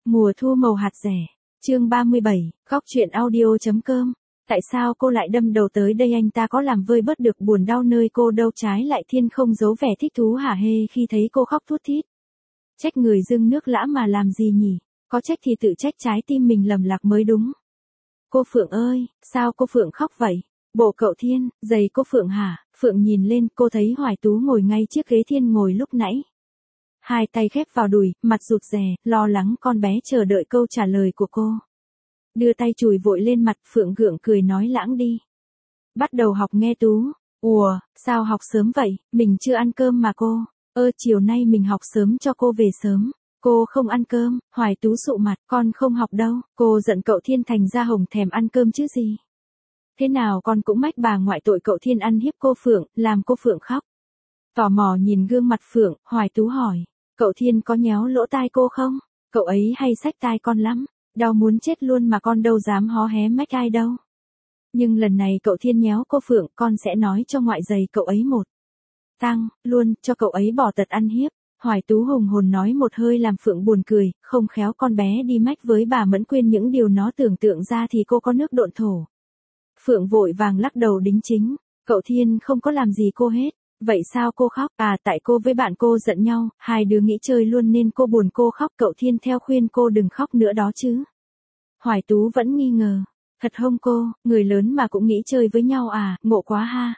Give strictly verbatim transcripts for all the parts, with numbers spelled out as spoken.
Mùa thu màu hạt rẻ. Chương ba mươi bảy, góc truyện audio.com. Tại sao cô lại đâm đầu tới đây, anh ta có làm vơi bớt được buồn đau nơi cô đâu, trái lại Thiên không giấu vẻ thích thú hả hê khi thấy cô khóc thút thít. Trách người dưng nước lã mà làm gì nhỉ, có trách thì tự trách trái tim mình lầm lạc mới đúng. Cô Phượng ơi, sao cô Phượng khóc vậy? Bộ cậu Thiên, giày cô Phượng hả? Phượng nhìn lên, cô thấy Hoài Tú ngồi ngay chiếc ghế Thiên ngồi lúc nãy. Hai tay khép vào đùi, mặt rụt rè, lo lắng con bé chờ đợi câu trả lời của cô. Đưa tay chùi vội lên mặt, Phượng gượng cười nói lãng đi. Bắt đầu học nghe Tú. Ủa, sao học sớm vậy, mình chưa ăn cơm mà cô. Ơ chiều nay mình học sớm cho cô về sớm. Cô không ăn cơm, Hoài Tú sụ mặt, con không học đâu. Cô giận cậu Thiên thành ra hồng thèm ăn cơm chứ gì. Thế nào con cũng mách bà ngoại tội cậu Thiên ăn hiếp cô Phượng, làm cô Phượng khóc. Tò mò nhìn gương mặt Phượng, Hoài Tú hỏi. Cậu Thiên có nhéo lỗ tai cô không? Cậu ấy hay xách tai con lắm. Đau muốn chết luôn mà con đâu dám hó hé mách ai đâu. Nhưng lần này cậu Thiên nhéo cô Phượng, con sẽ nói cho ngoại giày cậu ấy một tăng, luôn, cho cậu ấy bỏ tật ăn hiếp. Hoài Tú hùng hồn nói một hơi làm Phượng buồn cười, không khéo con bé đi mách với bà Mẫn Quyên những điều nó tưởng tượng ra thì cô có nước độn thổ. Phượng vội vàng lắc đầu đính chính, cậu Thiên không có làm gì cô hết. Vậy sao cô khóc? À tại cô với bạn cô giận nhau, hai đứa nghĩ chơi luôn nên cô buồn cô khóc, cậu Thiên theo khuyên cô đừng khóc nữa đó chứ. Hoài Tú vẫn nghi ngờ. Thật không cô, người lớn mà cũng nghĩ chơi với nhau à, ngộ quá ha.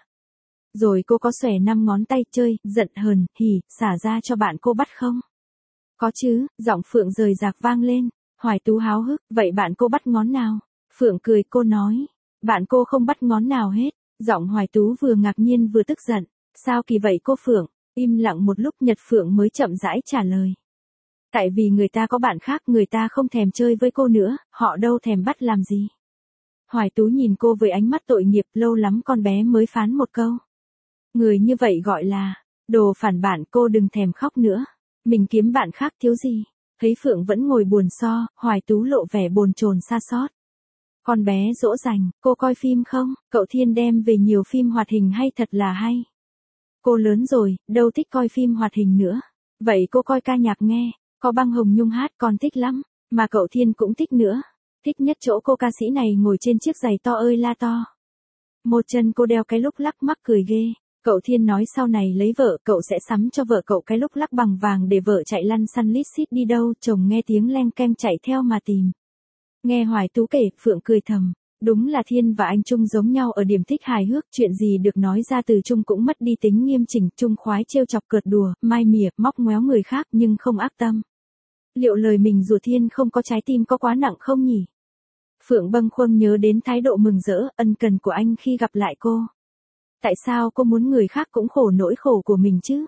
Rồi cô có xòe năm ngón tay chơi, giận hờn, hỉ, xả ra cho bạn cô bắt không? Có chứ, giọng Phượng rời rạc vang lên. Hoài Tú háo hức, vậy bạn cô bắt ngón nào? Phượng cười cô nói, bạn cô không bắt ngón nào hết. Giọng Hoài Tú vừa ngạc nhiên vừa tức giận. Sao kỳ vậy cô Phượng? Im lặng một lúc Nhật Phượng mới chậm rãi trả lời. Tại vì người ta có bạn khác, người ta không thèm chơi với cô nữa, họ đâu thèm bắt làm gì. Hoài Tú nhìn cô với ánh mắt tội nghiệp, lâu lắm con bé mới phán một câu. Người như vậy gọi là, đồ phản bạn, cô đừng thèm khóc nữa. Mình kiếm bạn khác thiếu gì. Thấy Phượng vẫn ngồi buồn so, Hoài Tú lộ vẻ bồn chồn xa xót. Con bé dỗ dành, cô coi phim không? Cậu Thiên đem về nhiều phim hoạt hình hay, thật là hay. Cô lớn rồi, đâu thích coi phim hoạt hình nữa. Vậy cô coi ca nhạc nghe, có băng Hồng Nhung hát con thích lắm, mà cậu Thiên cũng thích nữa. Thích nhất chỗ cô ca sĩ này ngồi trên chiếc giày to ơi la to. Một chân cô đeo cái lúc lắc mắc cười ghê. Cậu Thiên nói sau này lấy vợ, cậu sẽ sắm cho vợ cậu cái lúc lắc bằng vàng để vợ chạy lăn xăn lít xít đi đâu, chồng nghe tiếng leng keng chạy theo mà tìm. Nghe Hoài Tú kể, Phượng cười thầm. Đúng là Thiên và anh Trung giống nhau ở điểm thích hài hước, chuyện gì được nói ra từ Trung cũng mất đi tính nghiêm chỉnh, Trung khoái trêu chọc cợt đùa, mai mỉa, móc ngoéo người khác nhưng không ác tâm. Liệu lời mình rủa Thiên không có trái tim có quá nặng không nhỉ? Phượng bâng khuâng nhớ đến thái độ mừng rỡ, ân cần của anh khi gặp lại cô. Tại sao cô muốn người khác cũng khổ nỗi khổ của mình chứ?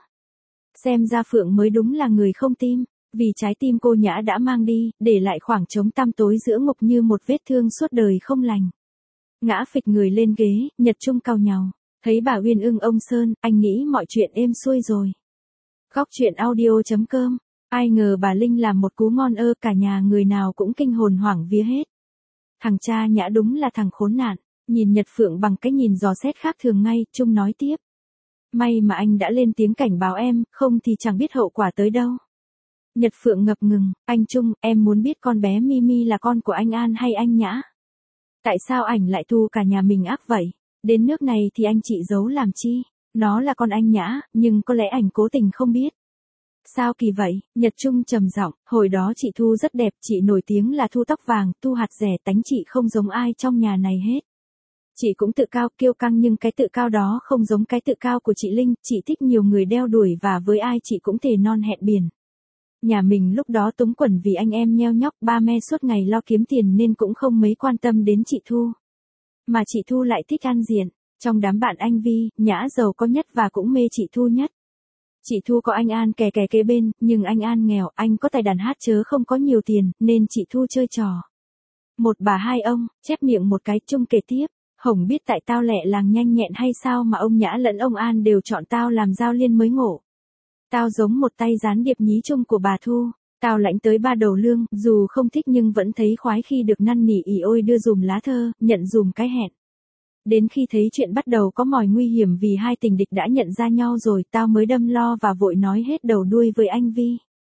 Xem ra Phượng mới đúng là người không tim. Vì trái tim cô Nhã đã mang đi, để lại khoảng trống tăm tối giữa ngục như một vết thương suốt đời không lành. Ngã phịch người lên ghế, Nhật Trung cau nhàu. Thấy bà Uyên ưng ông Sơn, anh nghĩ mọi chuyện êm xuôi rồi. Góc truyện audio.com. Ai ngờ bà Linh làm một cú ngon ơ, cả nhà người nào cũng kinh hồn hoảng vía hết. Thằng cha Nhã đúng là thằng khốn nạn. Nhìn Nhật Phượng bằng cái nhìn dò xét khác thường ngay, Trung nói tiếp. May mà anh đã lên tiếng cảnh báo em, không thì chẳng biết hậu quả tới đâu. Nhật Phượng ngập ngừng, anh Trung, em muốn biết con bé Mimi là con của anh An hay anh Nhã? Tại sao ảnh lại thu cả nhà mình ác vậy? Đến nước này thì anh chị giấu làm chi? Nó là con anh Nhã, nhưng có lẽ ảnh cố tình không biết. Sao kỳ vậy? Nhật Trung trầm giọng, hồi đó chị Thu rất đẹp, chị nổi tiếng là Thu tóc vàng, Thu hạt rẻ, tánh chị không giống ai trong nhà này hết. Chị cũng tự cao, kiêu căng nhưng cái tự cao đó không giống cái tự cao của chị Linh, chị thích nhiều người đeo đuổi và với ai chị cũng thề non hẹn biển. Nhà mình lúc đó túng quẫn vì anh em nheo nhóc, ba me suốt ngày lo kiếm tiền nên cũng không mấy quan tâm đến chị Thu. Mà chị Thu lại thích ăn diện, trong đám bạn anh Vi, Nhã giàu có nhất và cũng mê chị Thu nhất. Chị Thu có anh An kè kè kế bên, nhưng anh An nghèo, anh có tài đàn hát chớ không có nhiều tiền, nên chị Thu chơi trò. Một bà hai ông, chép miệng một cái, Chung kể tiếp, Hồng biết tại tao lẹ làng nhanh nhẹn hay sao mà ông Nhã lẫn ông An đều chọn tao làm giao liên mới ngộ. Tao giống một tay gián điệp nhí chung của bà Thu, tao lãnh tới ba đầu lương, dù không thích nhưng vẫn thấy khoái khi được năn nỉ ỉ ôi đưa dùm lá thơ, nhận dùm cái hẹn. Đến khi thấy chuyện bắt đầu có mồi nguy hiểm vì hai tình địch đã nhận ra nhau rồi, tao mới đâm lo và vội nói hết đầu đuôi với anh Vi.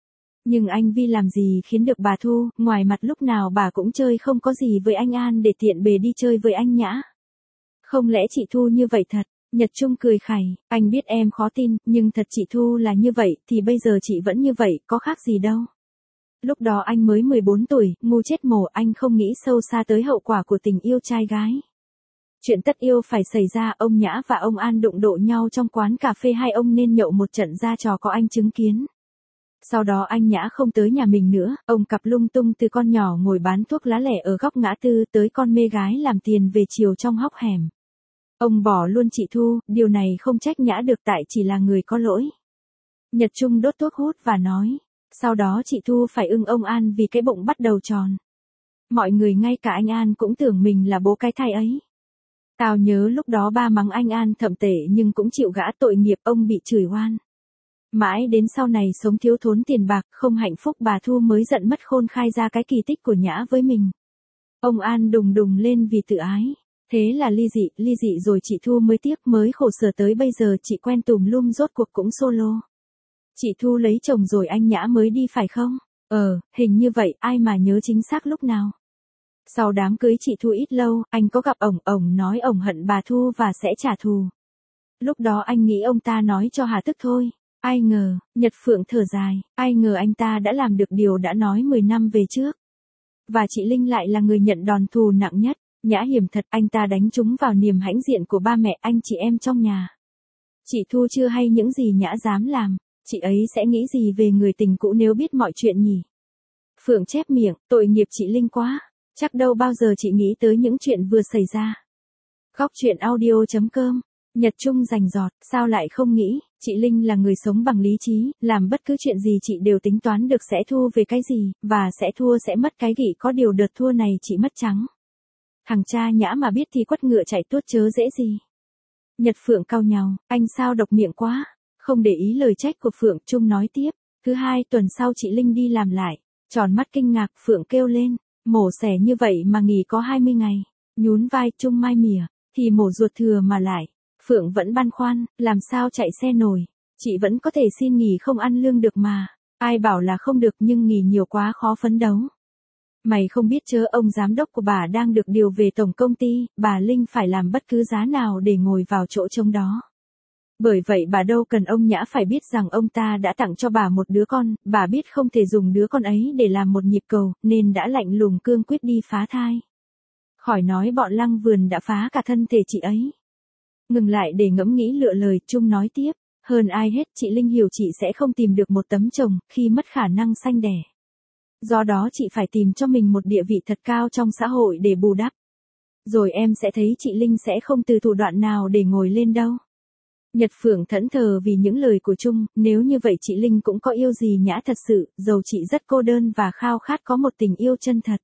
Nhưng anh Vi làm gì khiến được bà Thu, ngoài mặt lúc nào bà cũng chơi không có gì với anh An để tiện bề đi chơi với anh Nhã. Không lẽ chị Thu như vậy thật? Nhật Trung cười khẩy, anh biết em khó tin, nhưng thật chị Thu là như vậy, thì bây giờ chị vẫn như vậy, có khác gì đâu. Lúc đó anh mới mười bốn tuổi, ngu chết mồ, anh không nghĩ sâu xa tới hậu quả của tình yêu trai gái. Chuyện tất yêu phải xảy ra, ông Nhã và ông An đụng độ nhau trong quán cà phê, hai ông nên nhậu một trận ra trò có anh chứng kiến. Sau đó anh Nhã không tới nhà mình nữa, ông cặp lung tung từ con nhỏ ngồi bán thuốc lá lẻ ở góc ngã tư tới con mê gái làm tiền về chiều trong hóc hẻm. Ông bỏ luôn chị Thu, điều này không trách Nhã được tại chỉ là người có lỗi. Nhật Trung đốt thuốc hút và nói, sau đó chị Thu phải ưng ông An vì cái bụng bắt đầu tròn. Mọi người ngay cả anh An cũng tưởng mình là bố cái thai ấy. Tao nhớ lúc đó ba mắng anh An thậm tệ nhưng cũng chịu gã tội nghiệp, ông bị chửi oan. Mãi đến sau này sống thiếu thốn tiền bạc, không hạnh phúc, bà Thu mới giận mất khôn khai ra cái kỳ tích của Nhã với mình. Ông An đùng đùng lên vì tự ái. Thế là ly dị, ly dị rồi chị Thu mới tiếc, mới khổ sở tới bây giờ chị quen tùm lum rốt cuộc cũng solo. Chị Thu lấy chồng rồi anh Nhã mới đi phải không? Ờ, hình như vậy, ai mà nhớ chính xác lúc nào. Sau đám cưới chị Thu ít lâu, anh có gặp ổng, ổng nói ổng hận bà Thu và sẽ trả thù. Lúc đó anh nghĩ ông ta nói cho hà tức thôi. Ai ngờ, Nhật Phượng thở dài, ai ngờ anh ta đã làm được điều đã nói mười năm về trước. Và chị Linh lại là người nhận đòn thù nặng nhất. Nhã hiểm thật, anh ta đánh trúng vào niềm hãnh diện của ba mẹ anh chị em trong nhà. Chị Thu chưa hay những gì Nhã dám làm, chị ấy sẽ nghĩ gì về người tình cũ nếu biết mọi chuyện nhỉ? Phượng chép miệng, tội nghiệp chị Linh quá, chắc đâu bao giờ chị nghĩ tới những chuyện vừa xảy ra. Góc truyện audio chấm com, Nhật Trung rành rọt, sao lại không nghĩ, chị Linh là người sống bằng lý trí, làm bất cứ chuyện gì chị đều tính toán được sẽ thu về cái gì, và sẽ thua sẽ mất cái gì, có điều đợt thua này chị mất trắng. Thằng cha Nhã mà biết thì quất ngựa chạy tuốt chớ dễ gì. Nhật Phượng cau nhàu, anh sao độc miệng quá. Không để ý lời trách của Phượng, Trung nói tiếp. Thứ hai tuần sau chị Linh đi làm lại. Tròn mắt kinh ngạc, Phượng kêu lên. Mổ xẻ như vậy mà nghỉ có hai mươi ngày. Nhún vai, Trung mai mỉa. Thì mổ ruột thừa mà lại. Phượng vẫn băn khoăn, làm sao chạy xe nổi. Chị vẫn có thể xin nghỉ không ăn lương được mà. Ai bảo là không được, nhưng nghỉ nhiều quá khó phấn đấu. Mày không biết chớ, ông giám đốc của bà đang được điều về tổng công ty, bà Linh phải làm bất cứ giá nào để ngồi vào chỗ trống đó. Bởi vậy bà đâu cần ông Nhã phải biết rằng ông ta đã tặng cho bà một đứa con, bà biết không thể dùng đứa con ấy để làm một nhịp cầu, nên đã lạnh lùng cương quyết đi phá thai. Khỏi nói bọn Lăng Vườn đã phá cả thân thể chị ấy. Ngừng lại để ngẫm nghĩ lựa lời, Trung nói tiếp, hơn ai hết chị Linh hiểu chị sẽ không tìm được một tấm chồng khi mất khả năng sanh đẻ. Do đó chị phải tìm cho mình một địa vị thật cao trong xã hội để bù đắp. Rồi em sẽ thấy chị Linh sẽ không từ thủ đoạn nào để ngồi lên đâu. Nhật Phượng thẫn thờ vì những lời của Trung, nếu như vậy chị Linh cũng có yêu gì Nhã thật sự, dầu chị rất cô đơn và khao khát có một tình yêu chân thật.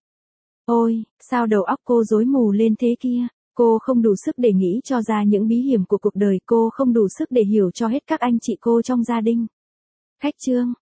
Ôi, sao đầu óc cô rối mù lên thế kia, cô không đủ sức để nghĩ cho ra những bí hiểm của cuộc đời, cô không đủ sức để hiểu cho hết các anh chị cô trong gia đình. Khách trương